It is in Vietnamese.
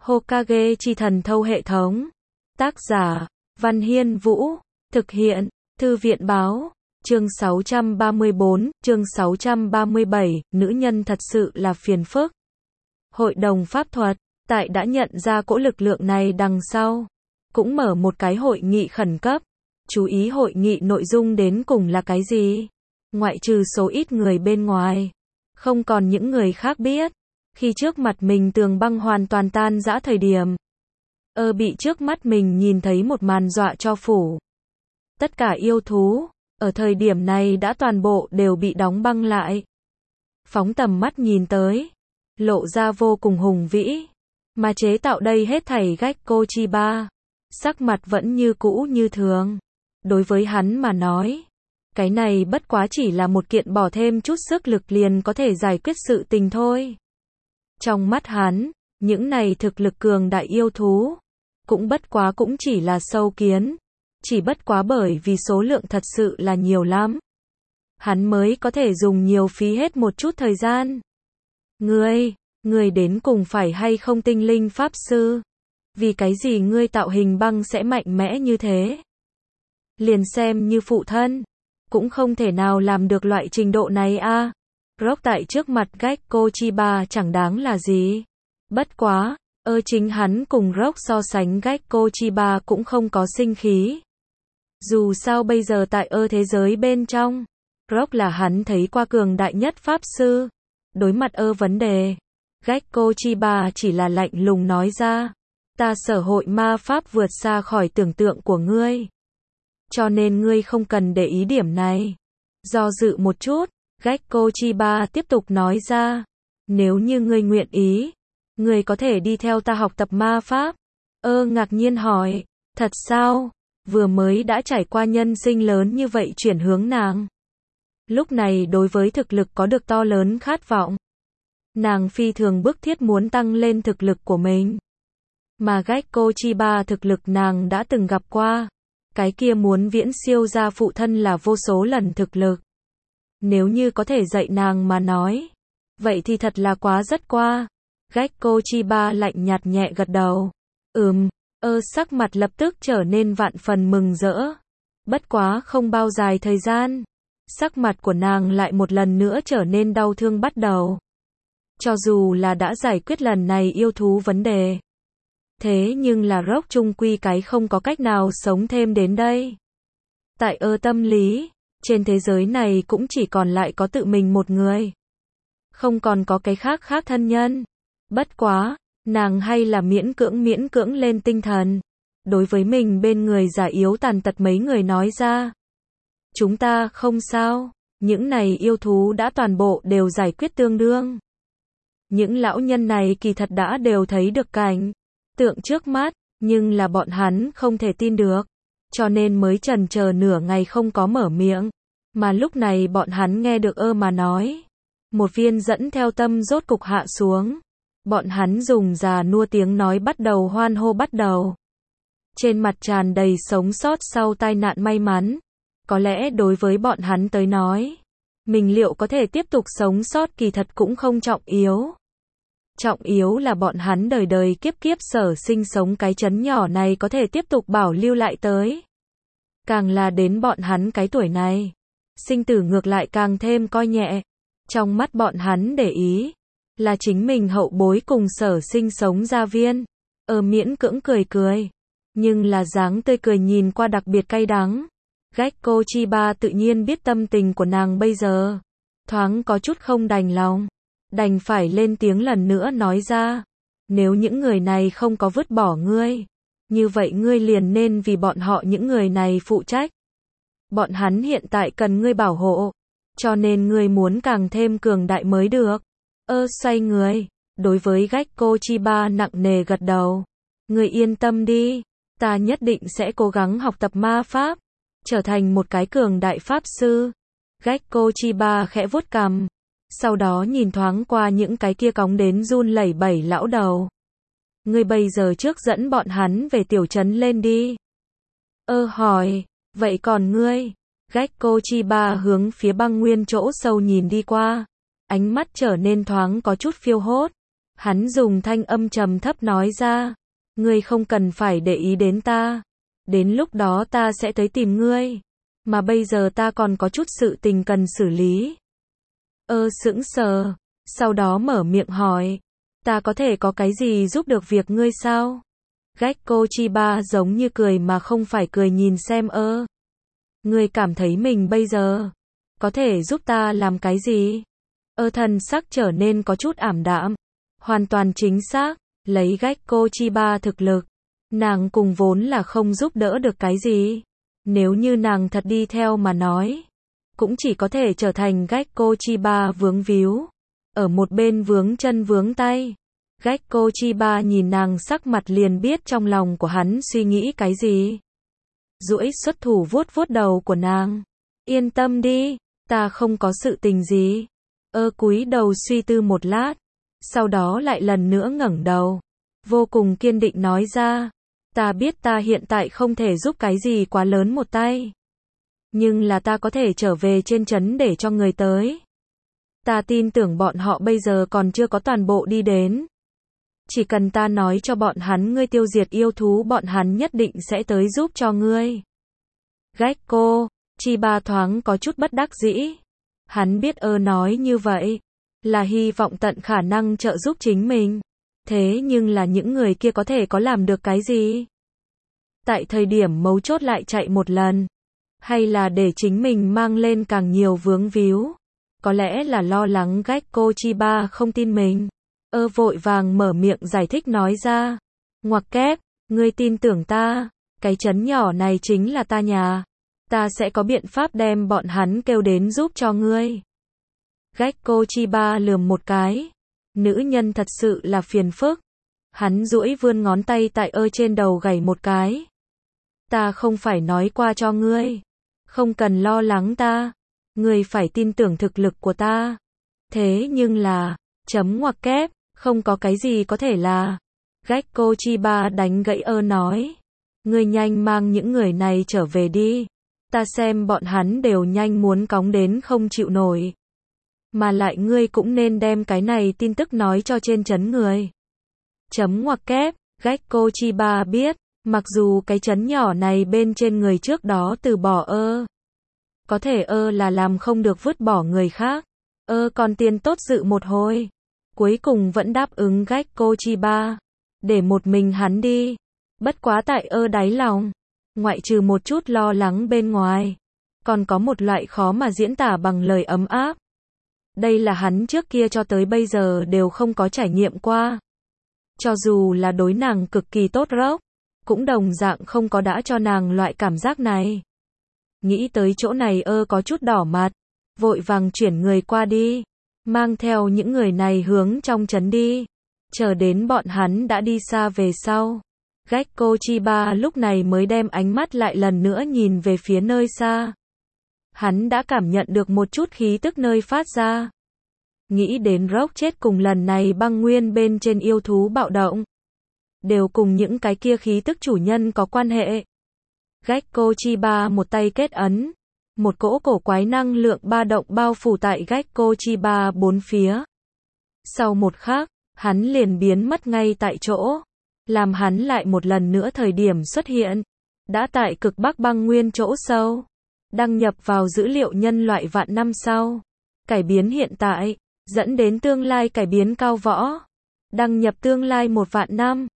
Hokage chi thần thâu hệ thống. Tác giả, Văn Hiên Vũ. Thực hiện, Thư viện báo. Chương 634, chương 637, nữ nhân thật sự là phiền phức. Hội đồng pháp thuật, tại đã nhận ra cỗ lực lượng này đằng sau, cũng mở một cái hội nghị khẩn cấp. Chú ý hội nghị nội dung đến cùng là cái gì? Ngoại trừ số ít người bên ngoài, không còn những người khác biết. Khi trước mặt mình tường băng hoàn toàn tan rã thời điểm, bị trước mắt mình nhìn thấy một màn dọa cho phủ. Tất cả yêu thú, ở thời điểm này đã toàn bộ đều bị đóng băng lại. Phóng tầm mắt nhìn tới, lộ ra vô cùng hùng vĩ. Mà chế tạo đây hết thảy Gekko Chiba, sắc mặt vẫn như cũ như thường. Đối với hắn mà nói, cái này bất quá chỉ là một kiện bỏ thêm chút sức lực liền có thể giải quyết sự tình thôi. Trong mắt hắn, những này thực lực cường đại yêu thú, cũng bất quá cũng chỉ là sâu kiến. Chỉ bất quá bởi vì số lượng thật sự là nhiều lắm, hắn mới có thể dùng nhiều phí hết một chút thời gian. Ngươi đến cùng phải hay không tinh linh pháp sư? Vì cái gì ngươi tạo hình băng sẽ mạnh mẽ như thế? Liền xem như phụ thân, cũng không thể nào làm được loại trình độ này a. Rock tại trước mặt Gekko Chiba chẳng đáng là gì. Bất quá, chính hắn cùng Rock so sánh Gekko Chiba cũng không có sinh khí. Dù sao bây giờ tại thế giới bên trong, Rock là hắn thấy qua cường đại nhất pháp sư. Đối mặt vấn đề, Gekko Chiba chỉ là lạnh lùng nói ra, ta sở hội ma pháp vượt xa khỏi tưởng tượng của ngươi. Cho nên ngươi không cần để ý điểm này. Do dự một chút, Gekko Chiba tiếp tục nói ra, nếu như ngươi nguyện ý, ngươi có thể đi theo ta học tập ma pháp. Ngạc nhiên hỏi, thật sao? Vừa mới đã trải qua nhân sinh lớn như vậy chuyển hướng nàng. Lúc này đối với thực lực có được to lớn khát vọng. Nàng phi thường bức thiết muốn tăng lên thực lực của mình. Mà Gekko Chiba thực lực nàng đã từng gặp qua. Cái kia muốn viễn siêu ra phụ thân là vô số lần thực lực. Nếu như có thể dạy nàng mà nói, vậy thì thật là quá rất qua. Gekko Chiba lạnh nhạt nhẹ gật đầu. Sắc mặt lập tức trở nên vạn phần mừng rỡ. Bất quá không bao dài thời gian, sắc mặt của nàng lại một lần nữa trở nên đau thương bắt đầu. Cho dù là đã giải quyết lần này yêu thú vấn đề, thế nhưng là Rock chung quy cái không có cách nào sống thêm đến đây. Tại tâm lý, trên thế giới này cũng chỉ còn lại có tự mình một người. Không còn có cái khác thân nhân. Bất quá, nàng hay là miễn cưỡng lên tinh thần. Đối với mình bên người già yếu tàn tật mấy người nói ra. Chúng ta không sao, những này yêu thú đã toàn bộ đều giải quyết tương đương. Những lão nhân này kỳ thật đã đều thấy được cảnh tượng trước mắt, nhưng là bọn hắn không thể tin được. Cho nên mới chần chờ nửa ngày không có mở miệng. Mà lúc này bọn hắn nghe được mà nói. Một viên dẫn theo tâm rốt cục hạ xuống. Bọn hắn dùng già nua tiếng nói bắt đầu hoan hô bắt đầu. Trên mặt tràn đầy sống sót sau tai nạn may mắn. Có lẽ đối với bọn hắn tới nói, mình liệu có thể tiếp tục sống sót kỳ thật cũng không trọng yếu. Trọng yếu là bọn hắn đời đời kiếp kiếp sở sinh sống cái trấn nhỏ này có thể tiếp tục bảo lưu lại tới. Càng là đến bọn hắn cái tuổi này, sinh tử ngược lại càng thêm coi nhẹ. Trong mắt bọn hắn để ý là chính mình hậu bối cùng sở sinh sống gia viên. Miễn cưỡng cười. Nhưng là dáng tươi cười nhìn qua đặc biệt cay đắng. Gekko Chiba tự nhiên biết tâm tình của nàng bây giờ. Thoáng có chút không đành lòng. Đành phải lên tiếng lần nữa nói ra. Nếu những người này không có vứt bỏ ngươi, như vậy ngươi liền nên vì bọn họ những người này phụ trách. Bọn hắn hiện tại cần ngươi bảo hộ. Cho nên ngươi muốn càng thêm cường đại mới được. Xoay người. Đối với Gekko Chiba nặng nề gật đầu. Ngươi yên tâm đi. Ta nhất định sẽ cố gắng học tập ma pháp. Trở thành một cái cường đại pháp sư. Gekko Chiba khẽ vuốt cằm. Sau đó nhìn thoáng qua những cái kia cóng đến run lẩy bẩy lão đầu. Ngươi bây giờ trước dẫn bọn hắn về tiểu trấn lên đi. Hỏi. Vậy còn ngươi? Gekko Chiba hướng phía băng nguyên chỗ sâu nhìn đi qua. Ánh mắt trở nên thoáng có chút phiêu hốt. Hắn dùng thanh âm trầm thấp nói ra, ngươi không cần phải để ý đến ta, đến lúc đó ta sẽ tới tìm ngươi, mà bây giờ ta còn có chút sự tình cần xử lý. Sững sờ, sau đó mở miệng hỏi, ta có thể có cái gì giúp được việc ngươi sao? Gekko Chiba giống như cười mà không phải cười nhìn xem ngươi cảm thấy mình bây giờ có thể giúp ta làm cái gì? Thần sắc trở nên có chút ảm đạm. Hoàn toàn chính xác, lấy Gekko Chiba thực lực, nàng cùng vốn là không giúp đỡ được cái gì. Nếu như nàng thật đi theo mà nói, cũng chỉ có thể trở thành Gekko Chiba vướng víu, ở một bên vướng chân vướng tay. Gekko Chiba nhìn nàng sắc mặt liền biết trong lòng của hắn suy nghĩ cái gì. Duỗi xuất thủ vuốt vuốt đầu của nàng. Yên tâm đi, ta không có sự tình gì. Cúi đầu suy tư một lát, sau đó lại lần nữa ngẩng đầu, vô cùng kiên định nói ra, ta biết ta hiện tại không thể giúp cái gì quá lớn một tay, nhưng là ta có thể trở về trên trấn để cho người tới. Ta tin tưởng bọn họ bây giờ còn chưa có toàn bộ đi đến. Chỉ cần ta nói cho bọn hắn ngươi tiêu diệt yêu thú, bọn hắn nhất định sẽ tới giúp cho ngươi. Gekko Chiba thoáng có chút bất đắc dĩ. Hắn biết nói như vậy là hy vọng tận khả năng trợ giúp chính mình. Thế nhưng là những người kia có thể có làm được cái gì? Tại thời điểm mấu chốt lại chạy một lần, hay là để chính mình mang lên càng nhiều vướng víu? Có lẽ là lo lắng Gekko Chiba không tin mình. Vội vàng mở miệng giải thích nói ra. Ngoặc kép, ngươi tin tưởng ta, cái trấn nhỏ này chính là ta nhà. Ta sẽ có biện pháp đem bọn hắn kêu đến giúp cho ngươi. Gekko Chiba lườm một cái. Nữ nhân thật sự là phiền phức. Hắn duỗi vươn ngón tay tại trên đầu gảy một cái. Ta không phải nói qua cho ngươi. Không cần lo lắng ta. Ngươi phải tin tưởng thực lực của ta. Thế nhưng là, ngoặc kép, không có cái gì có thể là. Gekko Chiba đánh gãy nói. Ngươi nhanh mang những người này trở về đi. Ta xem bọn hắn đều nhanh muốn cóng đến không chịu nổi. Mà lại ngươi cũng nên đem cái này tin tức nói cho trên trấn người. Ngoặc kép, Gekko Chiba biết, mặc dù cái trấn nhỏ này bên trên người trước đó từ bỏ có thể là làm không được vứt bỏ người khác. Còn tiền tốt dự một hồi. Cuối cùng vẫn đáp ứng Gekko Chiba. Để một mình hắn đi. Bất quá tại đáy lòng, ngoại trừ một chút lo lắng bên ngoài, còn có một loại khó mà diễn tả bằng lời ấm áp. Đây là hắn trước kia cho tới bây giờ đều không có trải nghiệm qua. Cho dù là đối nàng cực kỳ tốt rốc, cũng đồng dạng không có đã cho nàng loại cảm giác này. Nghĩ tới chỗ này có chút đỏ mặt, vội vàng chuyển người qua đi, mang theo những người này hướng trong trấn đi. Chờ đến bọn hắn đã đi xa về sau, Gekko Chiba lúc này mới đem ánh mắt lại lần nữa nhìn về phía nơi xa. Hắn đã cảm nhận được một chút khí tức nơi phát ra. Nghĩ đến Rock chết cùng lần này băng nguyên bên trên yêu thú bạo động, đều cùng những cái kia khí tức chủ nhân có quan hệ. Gekko Chiba một tay kết ấn, một cỗ cổ quái năng lượng ba động bao phủ tại Gekko Chiba bốn phía. Sau một khắc, hắn liền biến mất ngay tại chỗ, làm hắn lại một lần nữa thời điểm xuất hiện, đã tại cực Bắc băng nguyên chỗ sâu, đăng nhập vào dữ liệu nhân loại vạn năm sau, cải biến hiện tại, dẫn đến tương lai cải biến cao võ, đăng nhập tương lai 1 vạn năm.